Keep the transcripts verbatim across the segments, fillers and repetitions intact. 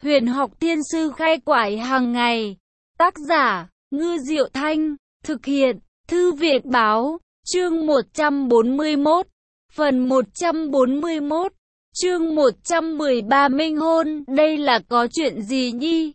Huyền học thiên sư khai quải hàng ngày. Tác giả, Ngư Diệu Thanh. Thực hiện, Thư viện báo. Chương một trăm bốn mươi mốt. Phần một trăm bốn mươi mốt. Chương một trăm mười ba minh hôn. Đây là có chuyện gì nhi?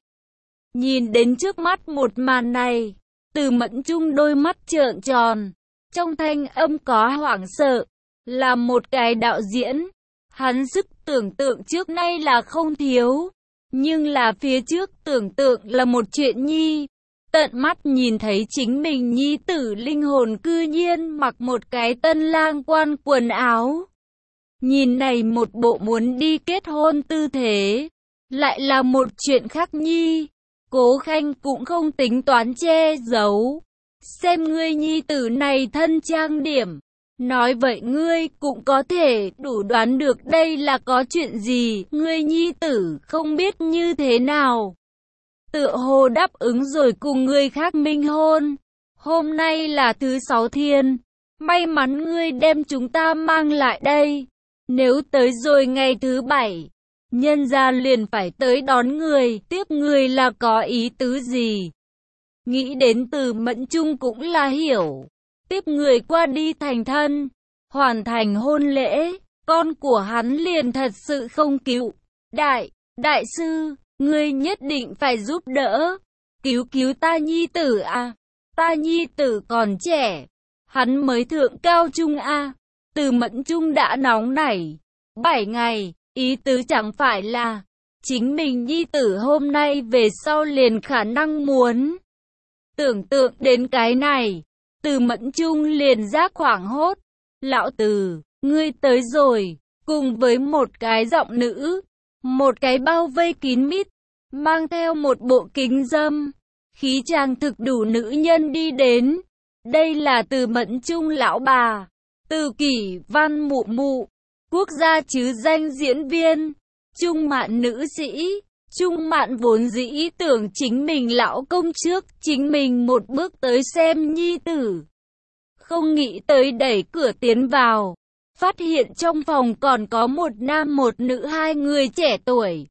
Nhìn đến trước mắt một màn này, Từ Mẫn Chung đôi mắt trợn tròn. Trong thanh âm có hoảng sợ. Là một cái đạo diễn, hắn sức tưởng tượng trước nay là không thiếu. Nhưng là phía trước tưởng tượng là một chuyện nhi. Tận mắt nhìn thấy chính mình nhi tử linh hồn cư nhiên mặc một cái tân lang quan quần áo. Nhìn này một bộ muốn đi kết hôn tư thế. Lại là một chuyện khác nhi. Cố Khanh cũng không tính toán che giấu. Xem ngươi nhi tử này thân trang điểm. Nói vậy ngươi cũng có thể đủ đoán được đây là có chuyện gì, ngươi nhi tử không biết như thế nào. Tựa hồ đáp ứng rồi cùng người khác minh hôn. Hôm nay là thứ sáu thiên, may mắn ngươi đem chúng ta mang lại đây. Nếu tới rồi ngày thứ bảy, nhân gia liền phải tới đón người, tiếp người là có ý tứ gì? Nghĩ đến Từ Mẫn Chung cũng là hiểu. Tiếp người qua đi thành thân, hoàn thành hôn lễ, con của hắn liền thật sự không cứu. Đại, đại sư, ngươi nhất định phải giúp đỡ, cứu cứu ta nhi tử à, ta nhi tử còn trẻ, hắn mới thượng cao trung à. Từ Mẫn Chung đã nóng nảy, bảy ngày, ý tứ chẳng phải là, chính mình nhi tử hôm nay về sau liền khả năng muốn. Tưởng tượng đến cái này, Từ Mẫn Chung liền giác hoảng hốt. Lão Từ, ngươi tới rồi, cùng với một cái giọng nữ, một cái bao vây kín mít, mang theo một bộ kính dâm, khí chàng thực đủ nữ nhân đi đến. Đây là Từ Mẫn Chung lão bà, Từ Kỷ Văn mụ mụ, quốc gia chứ danh diễn viên, Chung Mạn nữ sĩ. Chung Mạn vốn dĩ ý tưởng chính mình lão công trước, chính mình một bước tới xem nhi tử. Không nghĩ tới đẩy cửa tiến vào, phát hiện trong phòng còn có một nam một nữ hai người trẻ tuổi.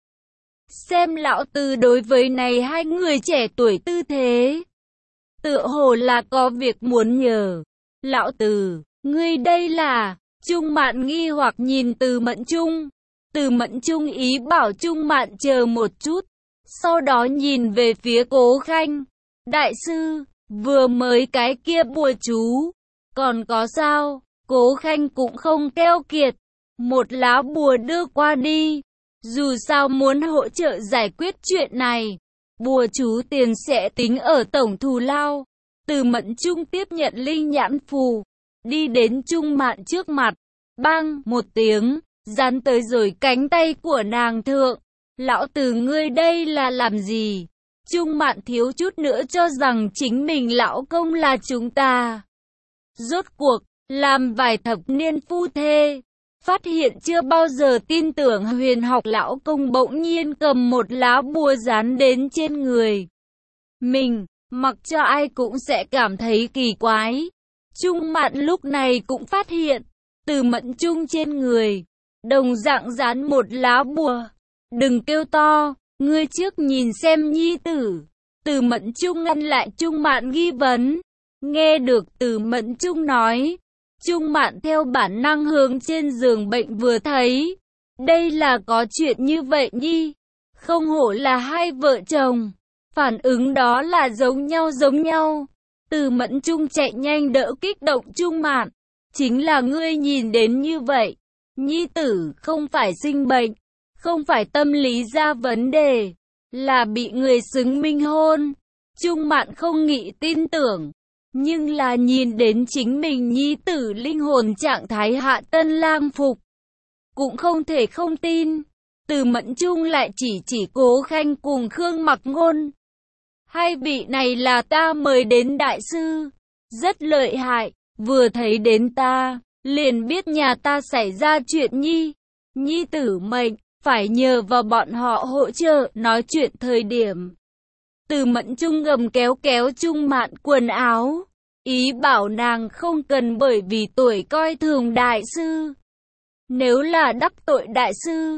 Xem lão Từ đối với này hai người trẻ tuổi tư thế, tựa hồ là có việc muốn nhờ. Lão Từ, ngươi đây là? Chung Mạn nghi hoặc nhìn Từ Mẫn Chung. Từ Mẫn Chung ý bảo Chung Mạn chờ một chút, sau đó nhìn về phía Cố Khanh. Đại sư, vừa mới cái kia bùa chú, còn có sao? Cố Khanh cũng không keo kiệt, một lá bùa đưa qua đi. Dù sao muốn hỗ trợ giải quyết chuyện này, bùa chú tiền sẽ tính ở tổng thù lao. Từ Mẫn Chung tiếp nhận linh nhãn phù, đi đến Chung Mạn trước mặt, bang một tiếng, dán tới rồi cánh tay của nàng thượng. Lão Từ, ngươi đây là làm gì? Chung Mạn thiếu chút nữa cho rằng chính mình lão công là chúng ta. Rốt cuộc, làm vài thập niên phu thê, phát hiện chưa bao giờ tin tưởng huyền học lão công bỗng nhiên cầm một lá bùa dán đến trên người mình, mặc cho ai cũng sẽ cảm thấy kỳ quái. Chung Mạn lúc này cũng phát hiện, Từ Mẫn Chung trên người đồng dạng dán một lá bùa. Đừng kêu to, ngươi trước nhìn xem nhi tử. Từ Mẫn Chung ngăn lại Chung Mạn nghi vấn. Nghe được Từ Mẫn Chung nói, Chung Mạn theo bản năng hướng trên giường bệnh vừa thấy. Đây là có chuyện như vậy nhi. Không hổ là hai vợ chồng. Phản ứng đó là giống nhau giống nhau. Từ Mẫn Chung chạy nhanh đỡ kích động Chung Mạn. Chính là ngươi nhìn đến như vậy. Nhi tử không phải sinh bệnh, không phải tâm lý ra vấn đề, là bị người xứng minh hôn. Chung Mạn không nghĩ tin tưởng, nhưng là nhìn đến chính mình nhi tử linh hồn trạng thái hạ tân lang phục, cũng không thể không tin. Từ Mẫn Chung lại chỉ chỉ Cố Khanh cùng Khương Mặc Ngôn. Hai vị này là ta mời đến đại sư, rất lợi hại, vừa thấy đến ta, liền biết nhà ta xảy ra chuyện nhi. Nhi tử mệnh, phải nhờ vào bọn họ hỗ trợ. Nói chuyện thời điểm, Từ Mẫn Chung gầm kéo kéo Chung Mạn quần áo, ý bảo nàng không cần bởi vì tuổi coi thường đại sư. Nếu là đắc tội đại sư,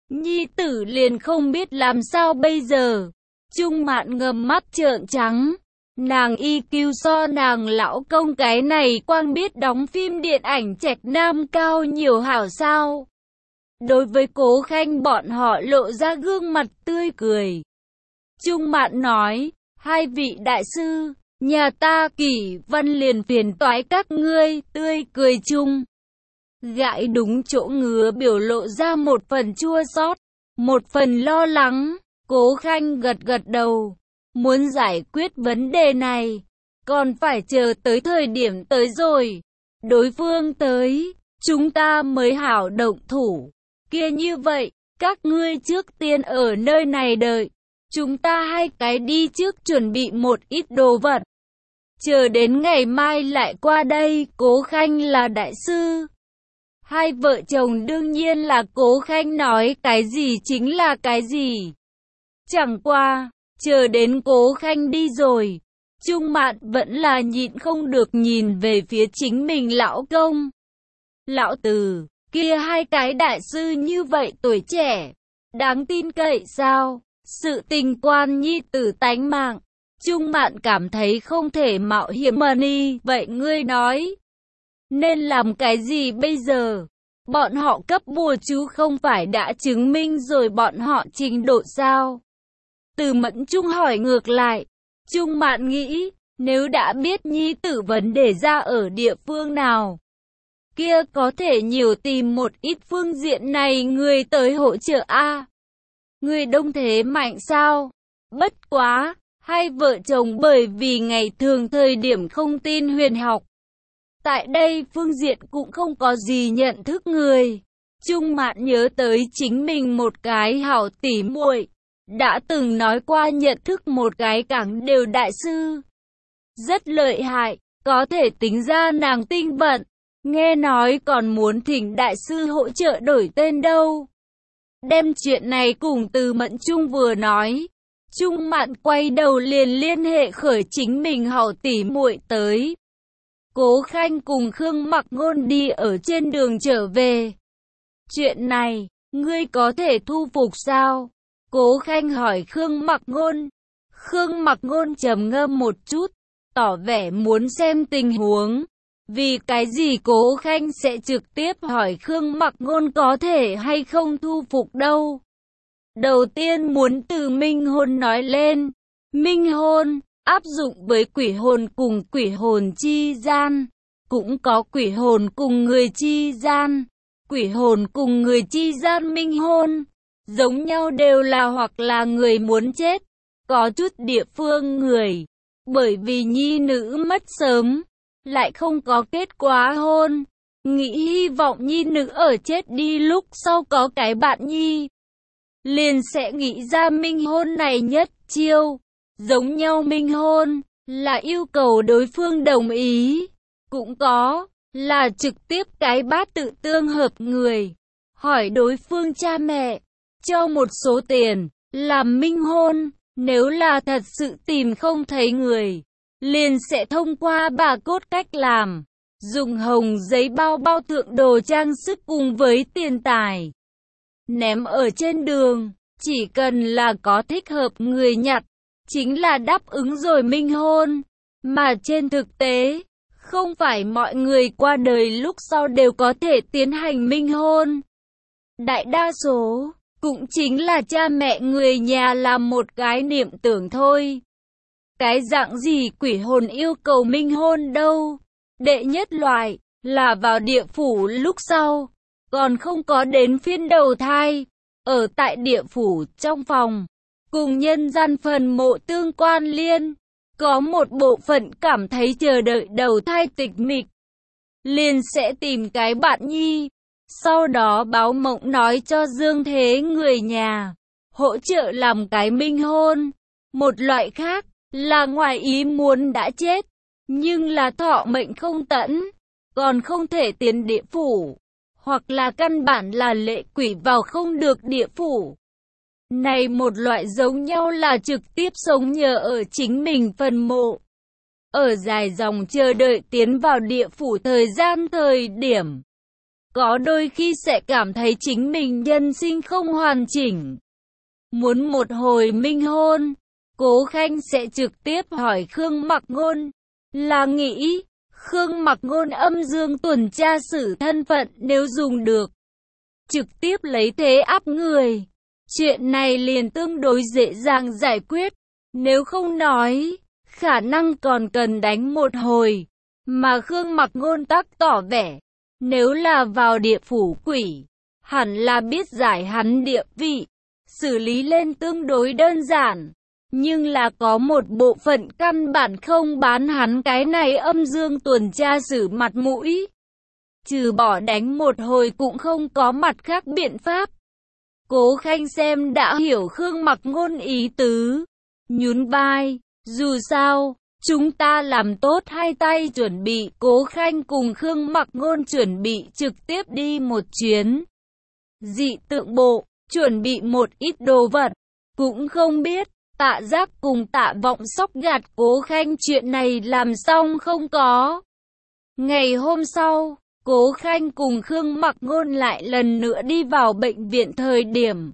nhi tử liền không biết làm sao bây giờ. Trung Mạn ngầm mắt trợn trắng. Nàng i kiu so nàng lão công cái này quang biết đóng phim điện ảnh trạch nam cao nhiều hảo sao. Đối với Cố Khanh bọn họ lộ ra gương mặt tươi cười. Trung Mạn nói, hai vị đại sư, nhà ta Kỷ Văn liền phiền toái các ngươi, tươi cười chung. Gãi đúng chỗ ngứa biểu lộ ra một phần chua xót, một phần lo lắng. Cố Khanh gật gật đầu, muốn giải quyết vấn đề này, còn phải chờ tới thời điểm tới rồi. Đối phương tới, chúng ta mới hảo động thủ. Kia như vậy, các ngươi trước tiên ở nơi này đợi. Chúng ta hai cái đi trước chuẩn bị một ít đồ vật. Chờ đến ngày mai lại qua đây. Cố Khanh là đại sư. Hai vợ chồng đương nhiên là Cố Khanh nói cái gì chính là cái gì. Chẳng qua, chờ đến Cố Khanh đi rồi, Trung Mạn vẫn là nhịn không được nhìn về phía chính mình lão công. Lão Từ, kia hai cái đại sư như vậy tuổi trẻ, đáng tin cậy sao? Sự tình quan nhi tử tánh mạng, Trung Mạn cảm thấy không thể mạo hiểm mà đi. Vậy ngươi nói, nên làm cái gì bây giờ? Bọn họ cấp bùa chú không phải đã chứng minh rồi bọn họ trình độ sao? Từ Mẫn Trung hỏi ngược lại. Trung Mạn nghĩ, nếu đã biết nhi tử vấn đề ra ở địa phương nào, kia có thể nhiều tìm một ít phương diện này người tới hỗ trợ a. Người đông thế mạnh sao? Bất quá, hai vợ chồng bởi vì ngày thường thời điểm không tin huyền học, tại đây phương diện cũng không có gì nhận thức người. Trung Mạn nhớ tới chính mình một cái hảo tỉ muội đã từng nói qua nhận thức một cái cảng đều đại sư. Rất lợi hại, có thể tính ra nàng tinh vận, nghe nói còn muốn thỉnh đại sư hỗ trợ đổi tên đâu. Đem chuyện này cùng Từ Mẫn Trung vừa nói, Trung Mạn quay đầu liền liên hệ khởi chính mình hảo tỉ muội tới. Cố Khanh cùng Khương Mặc Ngôn đi ở trên đường trở về. Chuyện này, ngươi có thể thu phục sao? Cố Khanh hỏi Khương Mặc Ngôn. Khương Mặc Ngôn trầm ngâm một chút, tỏ vẻ muốn xem tình huống. Vì cái gì Cố Khanh sẽ trực tiếp hỏi Khương Mặc Ngôn có thể hay không thu phục đâu? Đầu tiên muốn từ minh hôn nói lên. Minh hôn, áp dụng với quỷ hồn cùng quỷ hồn chi gian. Cũng có quỷ hồn cùng người chi gian. Quỷ hồn cùng người chi gian minh hôn. Giống nhau đều là hoặc là người muốn chết. Có chút địa phương người, bởi vì nhi nữ mất sớm, lại không có kết quả hôn, nghĩ hy vọng nhi nữ ở chết đi lúc sau có cái bạn nhi, liền sẽ nghĩ ra minh hôn này nhất chiêu. Giống nhau minh hôn là yêu cầu đối phương đồng ý, cũng có là trực tiếp cái bát tự tương hợp người, hỏi đối phương cha mẹ, cho một số tiền, làm minh hôn. Nếu là thật sự tìm không thấy người, liền sẽ thông qua bà cốt cách làm, dùng hồng giấy bao bao thượng đồ trang sức cùng với tiền tài, ném ở trên đường, chỉ cần là có thích hợp người nhặt, chính là đáp ứng rồi minh hôn. Mà trên thực tế, không phải mọi người qua đời lúc sau đều có thể tiến hành minh hôn. Đại đa số cũng chính là cha mẹ người nhà làm một cái niệm tưởng thôi. Cái dạng gì quỷ hồn yêu cầu minh hôn đâu? Đệ nhất loại là vào địa phủ lúc sau, còn không có đến phiên đầu thai, ở tại địa phủ trong phòng, cùng nhân gian phần mộ tương quan liên, có một bộ phận cảm thấy chờ đợi đầu thai tịch mịch, liền sẽ tìm cái bạn nhi. Sau đó báo mộng nói cho dương thế người nhà, hỗ trợ làm cái minh hôn. Một loại khác là ngoài ý muốn đã chết, nhưng là thọ mệnh không tẫn, còn không thể tiến địa phủ, hoặc là căn bản là lệ quỷ vào không được địa phủ. Này một loại giống nhau là trực tiếp sống nhờ ở chính mình phần mộ, ở dài dòng chờ đợi tiến vào địa phủ thời gian thời điểm. có đôi khi sẽ cảm thấy chính mình nhân sinh không hoàn chỉnh. Muốn một hồi minh hôn, Cố Khanh sẽ trực tiếp hỏi Khương Mặc Ngôn, là nghĩ Khương Mặc Ngôn âm dương tuần tra xử thân phận nếu dùng được, trực tiếp lấy thế áp người. Chuyện này liền tương đối dễ dàng giải quyết, nếu không nói, khả năng còn cần đánh một hồi. Mà Khương Mặc Ngôn tắc tỏ vẻ, nếu là vào địa phủ quỷ, hẳn là biết giải hắn địa vị, xử lý lên tương đối đơn giản. Nhưng là có một bộ phận căn bản không bán hắn cái này âm dương tuần tra xử mặt mũi. Trừ bỏ đánh một hồi cũng không có mặt khác biện pháp. Cố Khanh xem đã hiểu Khương Mặc Ngôn ý tứ, nhún vai, dù sao, chúng ta làm tốt hai tay chuẩn bị. Cố Khanh cùng Khương Mặc Ngôn chuẩn bị trực tiếp đi một chuyến dị tượng bộ, chuẩn bị một ít đồ vật, cũng không biết Tạ Giác cùng Tạ Vọng Sóc gạt Cố Khanh chuyện này làm xong không có. Ngày hôm sau, Cố Khanh cùng Khương Mặc Ngôn lại lần nữa đi vào bệnh viện thời điểm,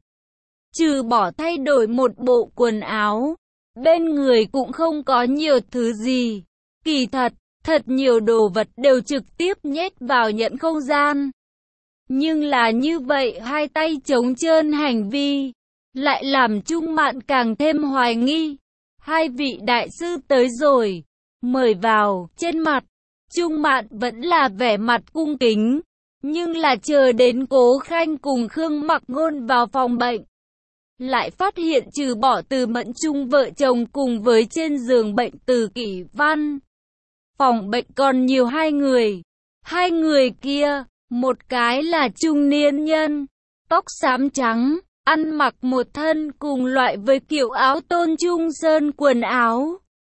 trừ bỏ thay đổi một bộ quần áo, bên người cũng không có nhiều thứ gì. Kỳ thật, thật nhiều đồ vật đều trực tiếp nhét vào nhận không gian. Nhưng là như vậy hai tay trống trơn hành vi, lại làm Trung Mạn càng thêm hoài nghi. Hai vị đại sư tới rồi, mời vào. Trên mặt, Trung Mạn vẫn là vẻ mặt cung kính, nhưng là chờ đến Cố Khanh cùng Khương Mặc Ngôn vào phòng bệnh, lại phát hiện trừ bỏ Từ Mẫn Trung vợ chồng cùng với trên giường bệnh Từ Kỷ Văn, phòng bệnh còn nhiều hai người. Hai người kia, một cái là trung niên nhân, tóc xám trắng, ăn mặc một thân cùng loại với kiểu áo Tôn Trung Sơn quần áo,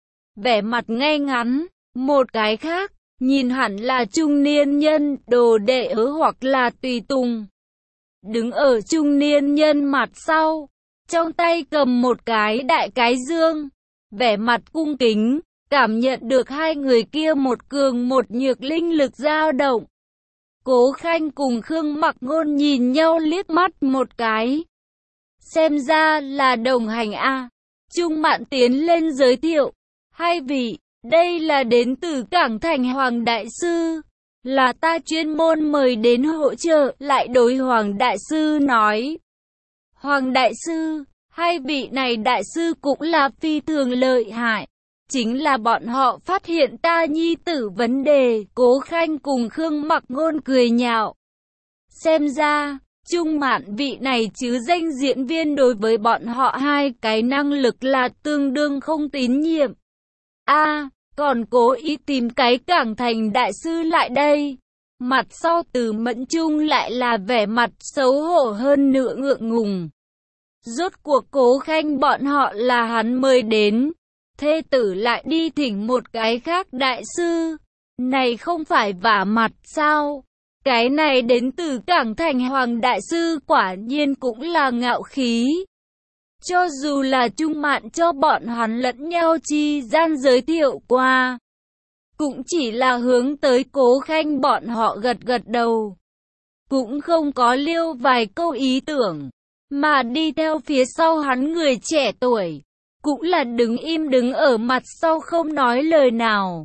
vẻ mặt ngay ngắn. Một cái khác, nhìn hẳn là trung niên nhân, đồ đệ ớ hoặc là tùy tùng, đứng ở trung niên nhân mặt sau, trong tay cầm một cái đại cái dương, vẻ mặt cung kính, cảm nhận được hai người kia một cường một nhược linh lực dao động. Cố Khanh cùng Khương Mặc Ngôn nhìn nhau liếc mắt một cái. Xem ra là đồng hành a. À. Trung Mạn tiến lên giới thiệu, hai vị, đây là đến từ Cảng Thành Hoàng Đại Sư, là ta chuyên môn mời đến hỗ trợ. Lại đối Hoàng Đại Sư nói, Hoàng Đại Sư, hai vị này Đại Sư cũng là phi thường lợi hại, chính là bọn họ phát hiện ta nhi tử vấn đề. Cố Khanh cùng Khương Mặc Ngôn cười nhạo, xem ra Trung Mạn vị này chứ danh diễn viên đối với bọn họ hai cái năng lực là tương đương không tín nhiệm. A, à, còn cố ý tìm cái Cảng Thành Đại Sư lại đây. Mặt sau Từ Mẫn Trung lại là vẻ mặt xấu hổ hơn nữa ngượng ngùng. Rốt cuộc Cố Khanh bọn họ là hắn mời đến, thê tử lại đi thỉnh một cái khác đại sư, này không phải vả mặt sao? Cái này đến từ Cảng Thành Hoàng Đại Sư quả nhiên cũng là ngạo khí. Cho dù là Trung Mạn cho bọn hắn lẫn nhau chi gian giới thiệu qua, cũng chỉ là hướng tới Cố Khanh bọn họ gật gật đầu, cũng không có liêu vài câu ý tưởng, mà đi theo phía sau hắn người trẻ tuổi, cũng là đứng im đứng ở mặt sau không nói lời nào.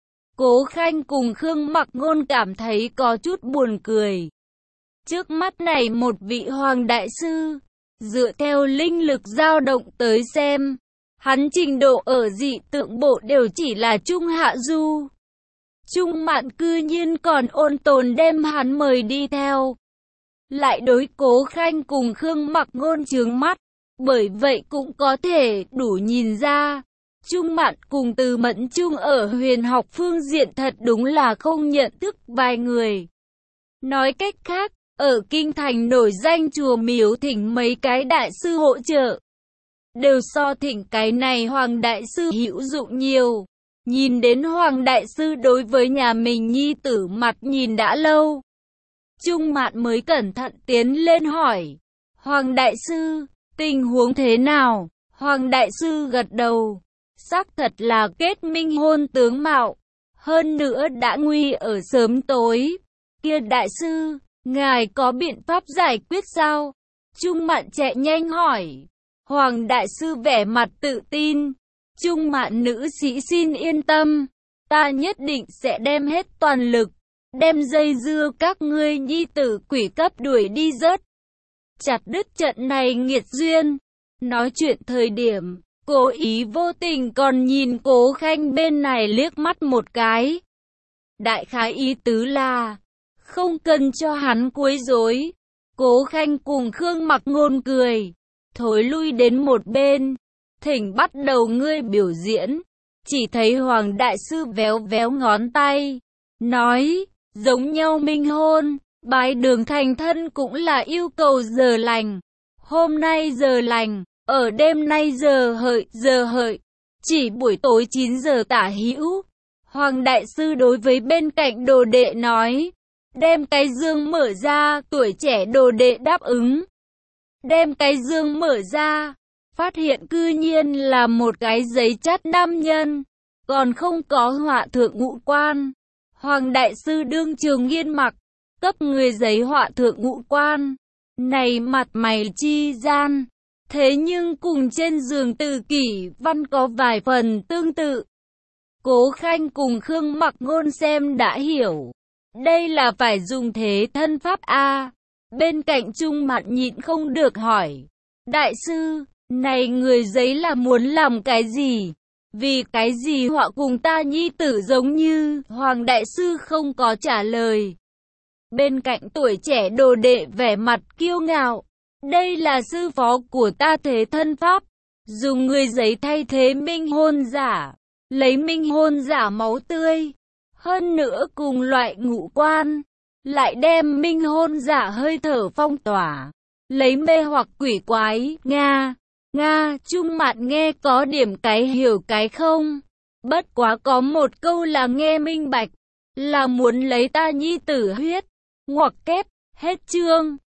Cố Khanh cùng Khương Mặc Ngôn cảm thấy có chút buồn cười. Trước mắt này một vị Hoàng Đại Sư, dựa theo linh lực dao động tới xem, hắn trình độ ở dị tượng bộ đều chỉ là trung hạ du. Trung Mạn cư nhiên còn ôn tồn đem hắn mời đi theo, lại đối Cố Khanh cùng Khương Mặc Ngôn chướng mắt, bởi vậy cũng có thể đủ nhìn ra, Trung Mạn cùng Từ Mẫn Trung ở huyền học phương diện thật đúng là không nhận thức vài người. Nói cách khác, ở kinh thành nổi danh chùa miếu thỉnh mấy cái đại sư hỗ trợ, đều so thỉnh cái này Hoàng Đại Sư hữu dụng nhiều. Nhìn đến Hoàng Đại Sư đối với nhà mình nhi tử mặt nhìn đã lâu, Trung Mạn mới cẩn thận tiến lên hỏi, Hoàng Đại Sư, tình huống thế nào? Hoàng Đại Sư gật đầu, xác thật là kết minh hôn tướng mạo, hơn nữa đã nguy ở sớm tối. Kia Đại Sư, ngài có biện pháp giải quyết sao? Trung Mạn chạy nhanh hỏi. Hoàng đại sư vẻ mặt tự tin. Trung Mạn nữ sĩ xin yên tâm, ta nhất định sẽ đem hết toàn lực, đem dây dưa các ngươi nhi tử quỷ cấp đuổi đi rớt, chặt đứt trận này nghiệt duyên. Nói chuyện thời điểm, cố ý vô tình còn nhìn Cố Khanh bên này liếc mắt một cái. Đại khái ý tứ là, không cần cho hắn quấy rối. Cố Khanh cùng Khương Mặc Ngôn cười, thối lui đến một bên. Thỉnh bắt đầu ngươi biểu diễn. Chỉ thấy Hoàng đại sư véo véo ngón tay, nói, giống nhau minh hôn, bái đường thành thân cũng là yêu cầu giờ lành. Hôm nay giờ lành, ở đêm nay giờ hợi, giờ hợi, chỉ buổi tối chín giờ tả hữu. Hoàng đại sư đối với bên cạnh đồ đệ nói, đem cái dương mở ra. Tuổi trẻ đồ đệ đáp ứng. Đem cái dương mở ra, phát hiện cư nhiên là một cái giấy chắt nam nhân, còn không có họa thượng ngũ quan. Hoàng đại sư đương trường nghiên mặc, cấp người giấy họa thượng ngũ quan. Này mặt mày chi gian, thế nhưng cùng trên giường Từ Kỷ Văn có vài phần tương tự. Cố Khanh cùng Khương Mặc Ngôn xem đã hiểu, đây là phải dùng thế thân pháp a. Bên cạnh Trung Mạn nhịn không được hỏi, đại sư, này người giấy là muốn làm cái gì? Vì cái gì họa cùng ta nhi tử giống như? Hoàng đại sư không có trả lời. Bên cạnh tuổi trẻ đồ đệ vẻ mặt kiêu ngạo, đây là sư phó của ta thế thân pháp, dùng người giấy thay thế minh hôn giả, lấy minh hôn giả máu tươi, hơn nữa cùng loại ngũ quan, lại đem minh hôn giả hơi thở phong tỏa, lấy mê hoặc quỷ quái. Nga, Nga, Trung Mạn nghe có điểm cái hiểu cái không, bất quá có một câu là nghe minh bạch, là muốn lấy ta nhi tử huyết, ngoặc kép, hết chương.